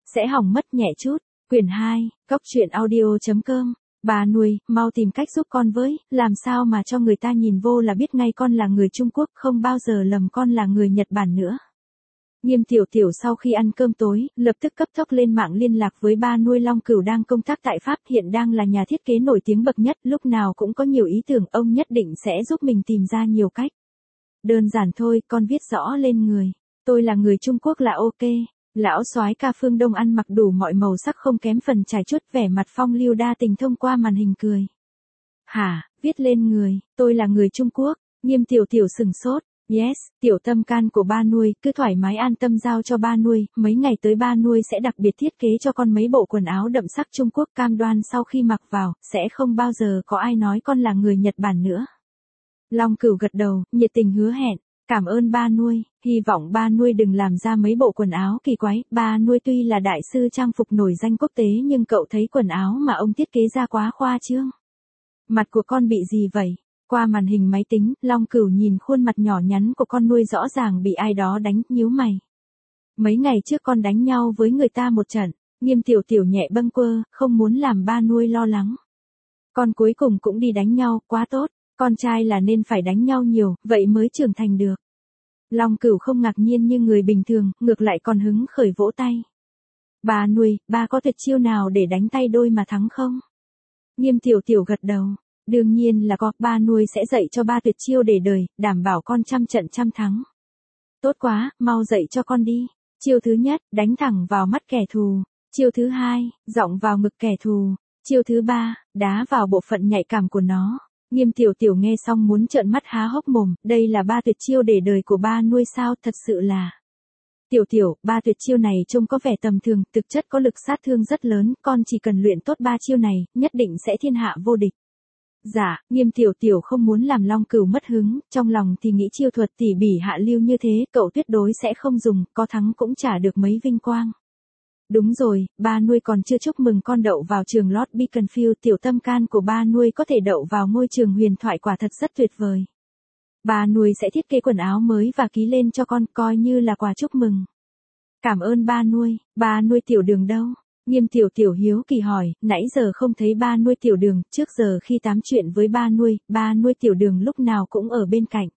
sẽ hỏng mất nhẹ chút. Quyển 2, Cốc truyện audio.com. Bà nuôi, mau tìm cách giúp con với, làm sao mà cho người ta nhìn vô là biết ngay con là người Trung Quốc, không bao giờ lầm con là người Nhật Bản nữa. Nghiêm Tiểu Tiểu sau khi ăn cơm tối, lập tức cấp tốc lên mạng liên lạc với ba nuôi Long Cửu đang công tác tại Pháp, hiện đang là nhà thiết kế nổi tiếng bậc nhất, lúc nào cũng có nhiều ý tưởng, ông nhất định sẽ giúp mình tìm ra nhiều cách. Đơn giản thôi, con viết rõ lên người. Tôi là người Trung Quốc là ok. Lão soái ca Phương Đông ăn mặc đủ mọi màu sắc không kém phần trải chuốt, vẻ mặt phong lưu đa tình thông qua màn hình cười. Hả, viết lên người, tôi là người Trung Quốc. Nghiêm Tiểu Tiểu sừng sốt. Yes, tiểu tâm can của ba nuôi, cứ thoải mái an tâm giao cho ba nuôi, mấy ngày tới ba nuôi sẽ đặc biệt thiết kế cho con mấy bộ quần áo đậm sắc Trung Quốc, cam đoan sau khi mặc vào, sẽ không bao giờ có ai nói con là người Nhật Bản nữa. Long Cửu gật đầu, nhiệt tình hứa hẹn, cảm ơn ba nuôi, hy vọng ba nuôi đừng làm ra mấy bộ quần áo kỳ quái, ba nuôi tuy là đại sư trang phục nổi danh quốc tế nhưng cậu thấy quần áo mà ông thiết kế ra quá khoa trương. Mặt của con bị gì vậy? Qua màn hình máy tính, Long Cửu nhìn khuôn mặt nhỏ nhắn của con nuôi rõ ràng bị ai đó đánh, nhíu mày. Mấy ngày trước con đánh nhau với người ta một trận, Nghiêm Tiểu Tiểu nhẹ bâng quơ, không muốn làm ba nuôi lo lắng. Con cuối cùng cũng đi đánh nhau, quá tốt, con trai là nên phải đánh nhau nhiều, vậy mới trưởng thành được. Long Cửu không ngạc nhiên như người bình thường, ngược lại còn hứng khởi vỗ tay. Ba nuôi, ba có tuyệt chiêu nào để đánh tay đôi mà thắng không? Nghiêm Tiểu Tiểu gật đầu. Đương nhiên là có, ba nuôi sẽ dạy cho ba tuyệt chiêu để đời, đảm bảo con trăm trận trăm thắng. Tốt quá, mau dạy cho con đi. Chiêu thứ nhất, đánh thẳng vào mắt kẻ thù. Chiêu thứ hai, giọng vào ngực kẻ thù. Chiêu thứ ba, đá vào bộ phận nhạy cảm của nó. Nghiêm Tiểu Tiểu nghe xong muốn trợn mắt há hốc mồm, đây là ba tuyệt chiêu để đời của ba nuôi sao, thật sự là. Tiểu Tiểu, ba tuyệt chiêu này trông có vẻ tầm thường, thực chất có lực sát thương rất lớn, con chỉ cần luyện tốt ba chiêu này, nhất định sẽ thiên hạ vô địch. Dạ, Nghiêm Tiểu Tiểu không muốn làm Long Cửu mất hứng, trong lòng thì nghĩ chiêu thuật tỉ bỉ hạ lưu như thế, cậu tuyệt đối sẽ không dùng, có thắng cũng chả được mấy vinh quang. Đúng rồi, ba nuôi còn chưa chúc mừng con đậu vào trường Lord Beaconsfield, tiểu tâm can của ba nuôi có thể đậu vào ngôi trường huyền thoại quả thật rất tuyệt vời. Ba nuôi sẽ thiết kế quần áo mới và ký lên cho con, coi như là quà chúc mừng. Cảm ơn ba nuôi Tiểu Đường đâu? Nghiêm Tiểu Tiểu hiếu kỳ hỏi, nãy giờ không thấy ba nuôi Tiểu Đường, trước giờ khi tám chuyện với ba nuôi Tiểu Đường lúc nào cũng ở bên cạnh.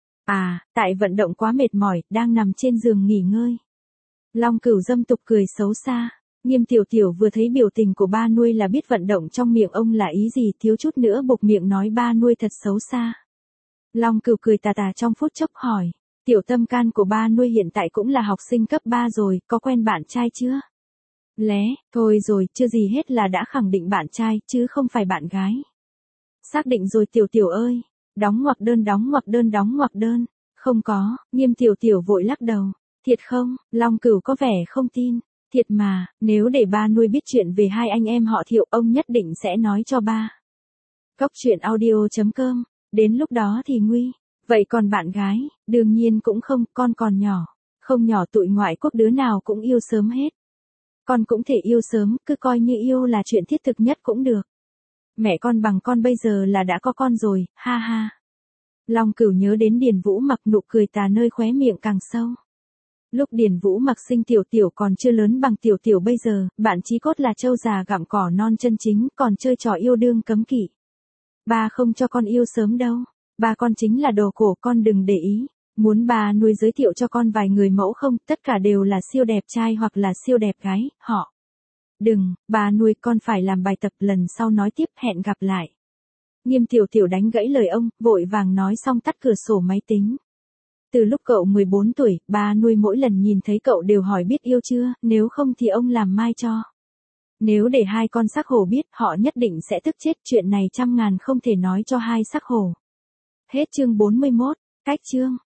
À, tại vận động quá mệt mỏi, đang nằm trên giường nghỉ ngơi. Long Cửu dâm tục cười xấu xa. Nghiêm Tiểu Tiểu vừa thấy biểu tình của ba nuôi là biết vận động trong miệng ông là ý gì, thiếu chút nữa buộc miệng nói ba nuôi thật xấu xa. Long Cửu cười tà tà trong phút chốc hỏi, tiểu tâm can của ba nuôi hiện tại cũng là học sinh cấp 3 rồi, có quen bạn trai chưa? Thôi rồi, chưa gì hết là đã khẳng định bạn trai, chứ không phải bạn gái. Xác định rồi Tiểu Tiểu ơi. Đóng ngoặc đơn. Không có, Nghiêm Tiểu Tiểu vội lắc đầu. Thiệt không? Long Cửu có vẻ không tin. Thiệt mà, nếu để ba nuôi biết chuyện về hai anh em họ Thiệu, ông nhất định sẽ nói cho ba. Cốc truyện audio.com. Đến lúc đó thì nguy. Vậy còn bạn gái? Đương nhiên cũng không, con còn nhỏ. Không nhỏ, tụi ngoại quốc đứa nào cũng yêu sớm hết. Con cũng thể yêu sớm, cứ coi như yêu là chuyện thiết thực nhất cũng được. Mẹ con bằng con bây giờ là đã có con rồi, ha ha. Long Cửu nhớ đến Điền Vũ Mặc, nụ cười tà nơi khóe miệng càng sâu. Lúc Điền Vũ Mặc sinh Tiểu Tiểu còn chưa lớn bằng Tiểu Tiểu bây giờ, bạn chí cốt là trâu già gặm cỏ non chân chính, còn chơi trò yêu đương cấm kỵ. Ba không cho con yêu sớm đâu, ba con chính là đồ cổ, con đừng để ý. Muốn bà nuôi giới thiệu cho con vài người mẫu không, tất cả đều là siêu đẹp trai hoặc là siêu đẹp gái, họ. Đừng, bà nuôi, con phải làm bài tập, lần sau nói tiếp, hẹn gặp lại. Nghiêm Tiểu Tiểu đánh gãy lời ông, vội vàng nói xong tắt cửa sổ máy tính. Từ lúc cậu 14 tuổi, bà nuôi mỗi lần nhìn thấy cậu đều hỏi biết yêu chưa, nếu không thì ông làm mai cho. Nếu để hai con xác hổ biết, họ nhất định sẽ tức chết, chuyện này trăm ngàn không thể nói cho hai xác hổ. Hết chương 41, cách chương.